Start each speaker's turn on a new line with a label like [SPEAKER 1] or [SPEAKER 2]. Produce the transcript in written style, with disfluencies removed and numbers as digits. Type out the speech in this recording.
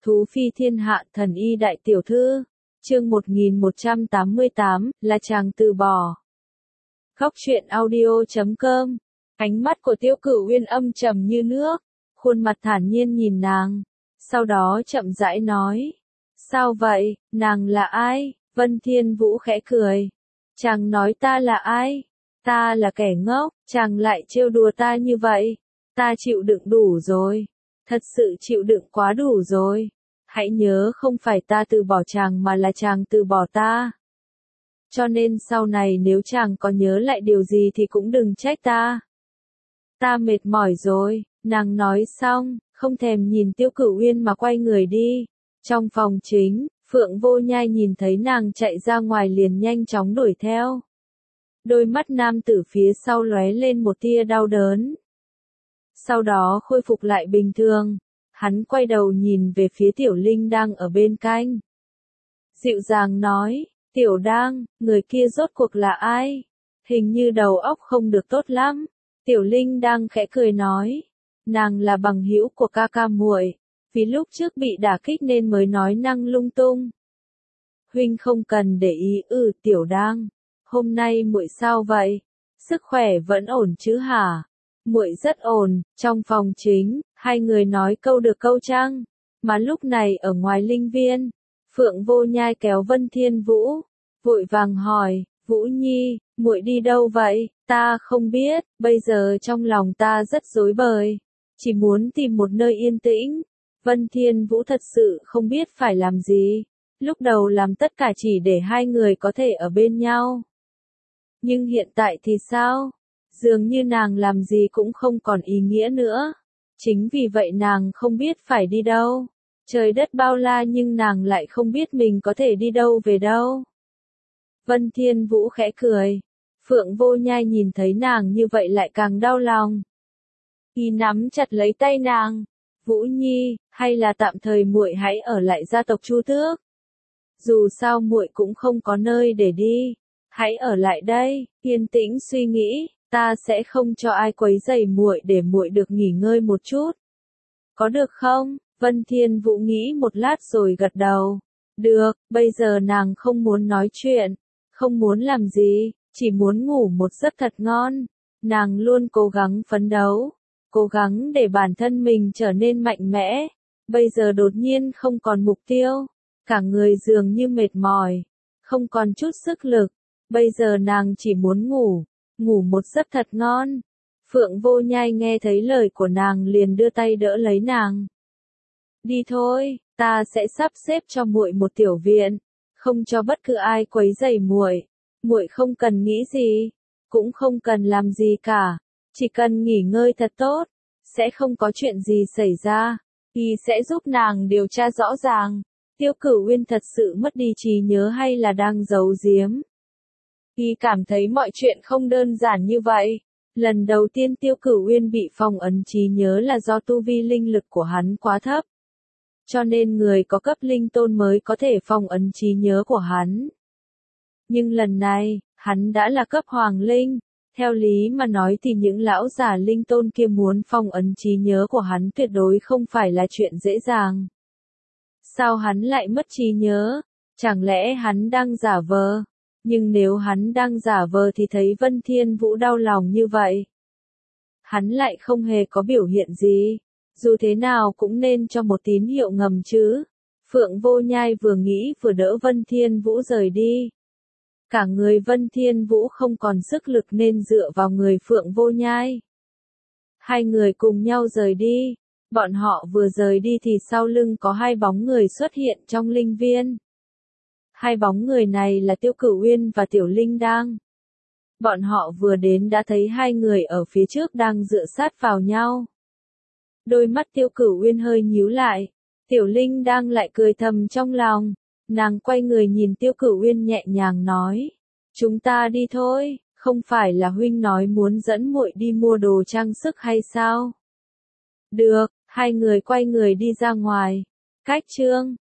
[SPEAKER 1] Thú phi thiên hạ thần y đại tiểu thư. Chương 1188, là chàng từ bỏ. Góc truyện audio.com. Ánh mắt của Tiêu Cửu Uyên âm trầm như nước, khuôn mặt thản nhiên nhìn nàng, sau đó chậm rãi nói: "Sao vậy, nàng là ai?" Vân Thiên Vũ khẽ cười: "Chàng nói ta là ai? Ta là kẻ ngốc, chàng lại trêu đùa ta như vậy. Ta chịu đựng đủ rồi, thật sự chịu đựng quá đủ rồi. Hãy nhớ không phải ta từ bỏ chàng mà là chàng từ bỏ ta. Cho nên sau này nếu chàng có nhớ lại điều gì thì cũng đừng trách ta. Ta mệt mỏi rồi." Nàng nói xong, không thèm nhìn Tiêu Cửu Uyên mà quay người đi. Trong phòng chính, Phượng Vô Nhai nhìn thấy nàng chạy ra ngoài liền nhanh chóng đuổi theo. Đôi mắt nam tử phía sau lóe lên một tia đau đớn. Sau đó khôi phục lại bình thường, hắn quay đầu nhìn về phía Tiểu Linh đang ở bên cạnh. Dịu dàng nói: "Tiểu Đang, người kia rốt cuộc là ai? Hình như đầu óc không được tốt lắm." Tiểu Linh đang khẽ cười nói: "Nàng là bằng hữu của ca ca muội, vì lúc trước bị đả kích nên mới nói năng lung tung." "Huynh không cần để ý." Tiểu Đang, hôm nay muội sao vậy? Sức khỏe vẫn ổn chứ hả?" "Muội rất ổn." Trong phòng chính, hai người nói câu được câu trăng. Mà lúc này ở ngoài linh viên, Phượng Vô Nhai kéo Vân Thiên Vũ, vội vàng hỏi: "Vũ Nhi, muội đi đâu vậy?" "Ta không biết, bây giờ trong lòng ta rất rối bời, chỉ muốn tìm một nơi yên tĩnh." Vân Thiên Vũ thật sự không biết phải làm gì. Lúc đầu làm tất cả chỉ để hai người có thể ở bên nhau. Nhưng hiện tại thì sao? Dường như nàng làm gì cũng không còn ý nghĩa nữa. Chính vì vậy nàng không biết phải đi đâu. Trời đất bao la nhưng nàng lại không biết mình có thể đi đâu về đâu. Vân Thiên Vũ khẽ cười. Phượng Vô Nhai nhìn thấy nàng như vậy lại càng đau lòng. Y nắm chặt lấy tay nàng: "Vũ Nhi, hay là tạm thời muội hãy ở lại gia tộc Chu Tước. Dù sao muội cũng không có nơi để đi. Hãy ở lại đây, yên tĩnh suy nghĩ, ta sẽ không cho ai quấy rầy muội để muội được nghỉ ngơi một chút. Có được không?" Vân Thiên Vũ nghĩ một lát rồi gật đầu. Được, bây giờ nàng không muốn nói chuyện, không muốn làm gì, chỉ muốn ngủ một giấc thật ngon. Nàng luôn cố gắng phấn đấu, cố gắng để bản thân mình trở nên mạnh mẽ. Bây giờ đột nhiên không còn mục tiêu, cả người dường như mệt mỏi, không còn chút sức lực. Bây giờ nàng chỉ muốn ngủ, ngủ một giấc thật ngon. Phượng Vô Nhai nghe thấy lời của nàng liền đưa tay đỡ lấy nàng. "Đi thôi, ta sẽ sắp xếp cho muội một tiểu viện, không cho bất cứ ai quấy rầy muội. Muội không cần nghĩ gì, cũng không cần làm gì cả, chỉ cần nghỉ ngơi thật tốt, sẽ không có chuyện gì xảy ra." Y sẽ giúp nàng điều tra rõ ràng, Tiêu Cửu Uyên thật sự mất đi trí nhớ hay là đang giấu giếm. Y cảm thấy mọi chuyện không đơn giản như vậy. Lần đầu tiên Tiêu Cửu Uyên bị phong ấn trí nhớ là do tu vi linh lực của hắn quá thấp. Cho nên người có cấp linh tôn mới có thể phong ấn trí nhớ của hắn. Nhưng lần này, hắn đã là cấp hoàng linh. Theo lý mà nói thì những lão già linh tôn kia muốn phong ấn trí nhớ của hắn tuyệt đối không phải là chuyện dễ dàng. Sao hắn lại mất trí nhớ? Chẳng lẽ hắn đang giả vờ? Nhưng nếu hắn đang giả vờ thì thấy Vân Thiên Vũ đau lòng như vậy. Hắn lại không hề có biểu hiện gì. Dù thế nào cũng nên cho một tín hiệu ngầm chứ. Phượng Vô Nhai vừa nghĩ vừa đỡ Vân Thiên Vũ rời đi. Cả người Vân Thiên Vũ không còn sức lực nên dựa vào người Phượng Vô Nhai. Hai người cùng nhau rời đi. Bọn họ vừa rời đi thì sau lưng có hai bóng người xuất hiện trong linh viên. Hai bóng người này là Tiêu Cửu Uyên và Tiểu Linh Đang. Bọn họ vừa đến đã thấy hai người ở phía trước đang dựa sát vào nhau. Đôi mắt Tiêu Cửu Uyên hơi nhíu lại. Tiểu Linh Đang lại cười thầm trong lòng. Nàng quay người nhìn Tiêu Cửu Uyên nhẹ nhàng nói: "Chúng ta đi thôi, không phải là huynh nói muốn dẫn muội đi mua đồ trang sức hay sao?" Được, hai người quay người đi ra ngoài. Cách chương